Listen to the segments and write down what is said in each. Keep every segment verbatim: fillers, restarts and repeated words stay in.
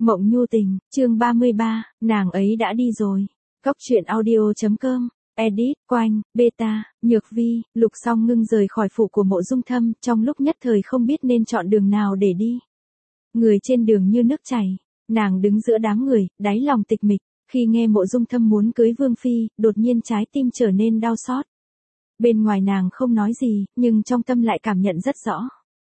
Mộng nhu tình, chương ba mươi ba, nàng ấy đã đi rồi. Góc truyện audio chấm com, edit, quanh, beta, nhược vi, Lục Song Ngưng rời khỏi phủ của Mộ Dung Thâm, trong lúc nhất thời không biết nên chọn đường nào để đi. Người trên đường như nước chảy, nàng đứng giữa đám người, đáy lòng tịch mịch, khi nghe Mộ Dung Thâm muốn cưới Vương Phi, đột nhiên trái tim trở nên đau xót. Bên ngoài nàng không nói gì, nhưng trong tâm lại cảm nhận rất rõ.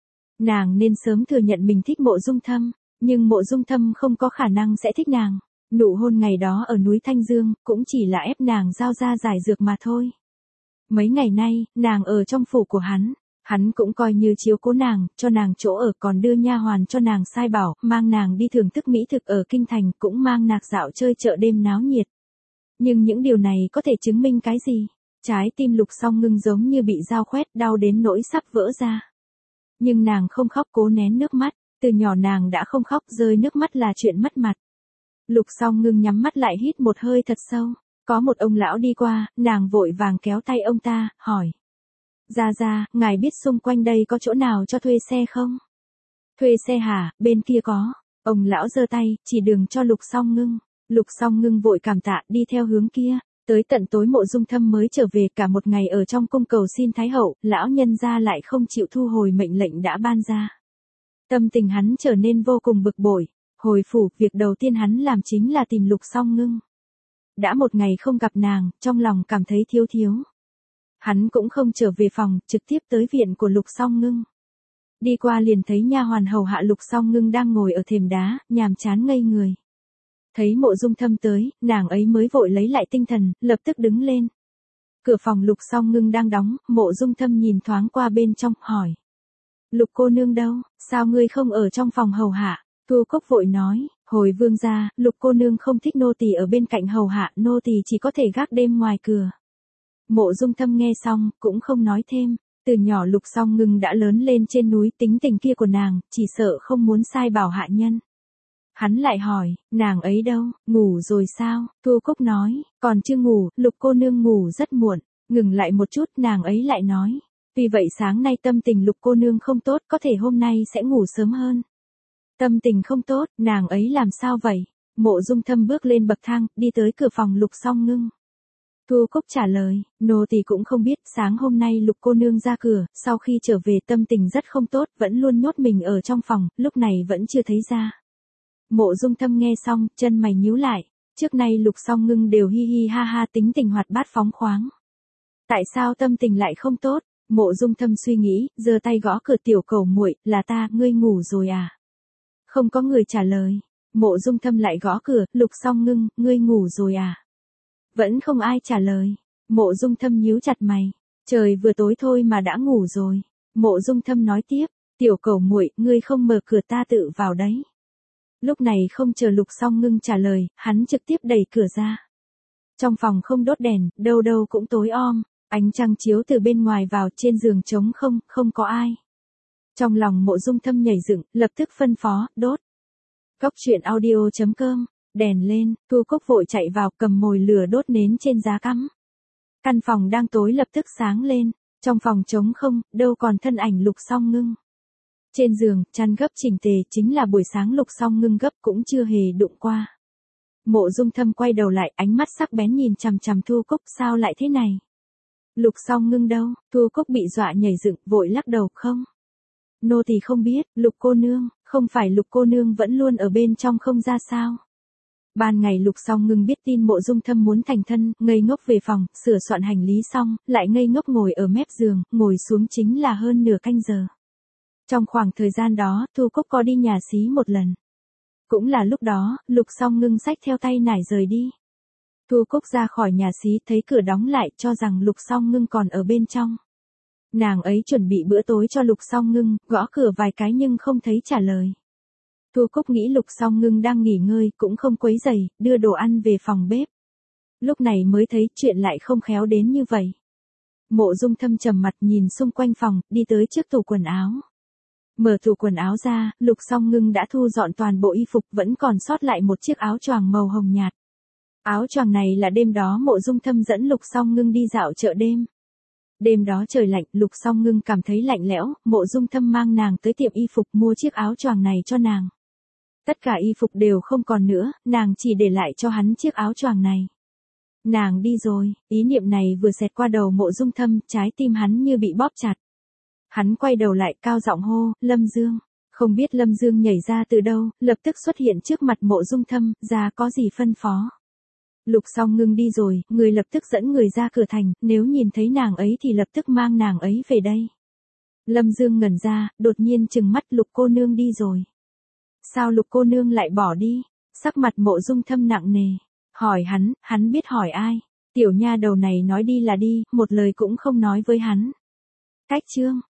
Nàng nên sớm thừa nhận mình thích Mộ Dung Thâm. Nhưng Mộ Dung Thâm không có khả năng sẽ thích nàng. Nụ hôn ngày đó ở núi Thanh Dương, cũng chỉ là ép nàng giao ra giải dược mà thôi. Mấy ngày nay, nàng ở trong phủ của hắn. Hắn cũng coi như chiếu cố nàng, cho nàng chỗ ở, còn đưa nha hoàn cho nàng sai bảo, mang nàng đi thưởng thức mỹ thực ở kinh thành, cũng mang nàng dạo chơi chợ đêm náo nhiệt. Nhưng những điều này có thể chứng minh cái gì? Trái tim Lục Song Ngưng giống như bị dao khoét, đau đến nỗi sắp vỡ ra. Nhưng nàng không khóc, cố nén nước mắt. Từ nhỏ nàng đã không khóc, rơi nước mắt là chuyện mất mặt. Lục Song Ngưng nhắm mắt lại, hít một hơi thật sâu. Có một ông lão đi qua, nàng vội vàng kéo tay ông ta, hỏi. Gia Gia, ngài biết xung quanh đây có chỗ nào cho thuê xe không? Thuê xe hả? Bên kia có. Ông lão giơ tay, chỉ đường cho Lục Song Ngưng. Lục Song Ngưng vội cảm tạ, đi theo hướng kia. Tới tận tối Mộ Dung Thâm mới trở về, cả một ngày ở trong cung cầu xin Thái Hậu, lão nhân gia lại không chịu thu hồi mệnh lệnh đã ban ra. Tâm tình hắn trở nên vô cùng bực bội. Hồi phủ, việc đầu tiên hắn làm chính là tìm Lục Song Ngưng. Đã một ngày không gặp nàng, trong lòng cảm thấy thiếu thiếu. Hắn cũng không trở về phòng, trực tiếp tới viện của Lục Song Ngưng. Đi qua liền thấy nha hoàn hầu hạ Lục Song Ngưng đang ngồi ở thềm đá, nhàm chán ngây người. Thấy Mộ Dung Thâm tới, nàng ấy mới vội lấy lại tinh thần, lập tức đứng lên. Cửa phòng Lục Song Ngưng đang đóng, Mộ Dung Thâm nhìn thoáng qua bên trong, hỏi. Lục cô nương đâu, sao ngươi không ở trong phòng hầu hạ? Thu Cốc vội nói, hồi vương gia, Lục cô nương không thích nô tỳ ở bên cạnh hầu hạ, nô tỳ chỉ có thể gác đêm ngoài cửa. Mộ Dung Thâm nghe xong, cũng không nói thêm. Từ nhỏ Lục Song Ngưng đã lớn lên trên núi, tính tình kia của nàng, chỉ sợ không muốn sai bảo hạ nhân. Hắn lại hỏi, nàng ấy đâu, ngủ rồi sao? Thu Cốc nói, còn chưa ngủ, Lục cô nương ngủ rất muộn. Ngừng lại một chút, nàng ấy lại nói. Vì vậy sáng nay tâm tình Lục cô nương không tốt, có thể hôm nay sẽ ngủ sớm hơn. Tâm tình không tốt, nàng ấy làm sao vậy? Mộ Dung Thâm bước lên bậc thang, đi tới cửa phòng Lục Song Ngưng. Thu Cúc trả lời, nô tỳ cũng không biết, sáng hôm nay Lục cô nương ra cửa, sau khi trở về tâm tình rất không tốt, vẫn luôn nhốt mình ở trong phòng, lúc này vẫn chưa thấy ra. Mộ Dung Thâm nghe xong, chân mày nhíu lại, trước nay Lục Song Ngưng đều hi hi ha ha, tính tình hoạt bát phóng khoáng. Tại sao tâm tình lại không tốt? Mộ Dung Thâm suy nghĩ, giơ tay gõ cửa, tiểu cẩu muội, là ta, ngươi ngủ rồi à? Không có người trả lời. Mộ Dung Thâm lại gõ cửa, Lục Song Ngưng, ngươi ngủ rồi à? Vẫn không ai trả lời. Mộ Dung Thâm nhíu chặt mày. Trời vừa tối thôi mà đã ngủ rồi. Mộ Dung Thâm nói tiếp, tiểu cẩu muội, ngươi không mở cửa ta tự vào đấy. Lúc này không chờ Lục Song Ngưng trả lời, hắn trực tiếp đẩy cửa ra. Trong phòng không đốt đèn, đâu đâu cũng tối om. Ánh trăng chiếu từ bên ngoài vào, trên giường trống không, không có ai. Trong lòng Mộ Dung Thâm nhảy dựng, lập tức phân phó, đốt. Góc truyện audio chấm com, đèn lên, Thu Cúc vội chạy vào, cầm mồi lửa đốt nến trên giá cắm. Căn phòng đang tối lập tức sáng lên, trong phòng trống không, đâu còn thân ảnh Lục Song Ngưng. Trên giường, chăn gấp chỉnh tề, chính là buổi sáng Lục Song Ngưng gấp cũng chưa hề đụng qua. Mộ Dung Thâm quay đầu lại, ánh mắt sắc bén nhìn chằm chằm Thu Cúc, sao lại thế này? Lục Song Ngưng đâu? Thu Cúc bị dọa nhảy dựng, vội lắc đầu, không. Nô tỳ không biết, Lục cô nương, không phải Lục cô nương vẫn luôn ở bên trong không ra sao? Ban ngày Lục Song Ngưng biết tin Mộ Dung Thâm muốn thành thân, ngây ngốc về phòng, sửa soạn hành lý xong, lại ngây ngốc ngồi ở mép giường, ngồi xuống chính là hơn nửa canh giờ. Trong khoảng thời gian đó, Thu Cúc có đi nhà xí một lần. Cũng là lúc đó, Lục Song Ngưng xách theo tay nải rời đi. Thu Cúc ra khỏi nhà xí, thấy cửa đóng lại, cho rằng Lục Song Ngưng còn ở bên trong. Nàng ấy chuẩn bị bữa tối cho Lục Song Ngưng, gõ cửa vài cái nhưng không thấy trả lời. Thu Cúc nghĩ Lục Song Ngưng đang nghỉ ngơi, cũng không quấy rầy, đưa đồ ăn về phòng bếp. Lúc này mới thấy chuyện lại không khéo đến như vậy. Mộ Dung Thâm trầm mặt nhìn xung quanh phòng, đi tới trước tủ quần áo. Mở tủ quần áo ra, Lục Song Ngưng đã thu dọn toàn bộ y phục, vẫn còn sót lại một chiếc áo choàng màu hồng nhạt. Áo choàng này là đêm đó Mộ Dung Thâm dẫn Lục Song Ngưng đi dạo chợ đêm. Đêm đó trời lạnh, Lục Song Ngưng cảm thấy lạnh lẽo, Mộ Dung Thâm mang nàng tới tiệm y phục mua chiếc áo choàng này cho nàng. Tất cả y phục đều không còn nữa, nàng chỉ để lại cho hắn chiếc áo choàng này. Nàng đi rồi, ý niệm này vừa xẹt qua đầu Mộ Dung Thâm, trái tim hắn như bị bóp chặt. Hắn quay đầu lại cao giọng hô, Lâm Dương. Không biết Lâm Dương nhảy ra từ đâu, lập tức xuất hiện trước mặt Mộ Dung Thâm, ra có gì phân phó. Lục Song Ngưng đi rồi, người lập tức dẫn người ra cửa thành, nếu nhìn thấy nàng ấy thì lập tức mang nàng ấy về đây. Lâm Dương ngẩn ra, đột nhiên trừng mắt, Lục cô nương đi rồi. Sao Lục cô nương lại bỏ đi? Sắc mặt Mộ Dung Thâm nặng nề. Hỏi hắn, hắn biết hỏi ai. Tiểu nha đầu này nói đi là đi, một lời cũng không nói với hắn. Cách chương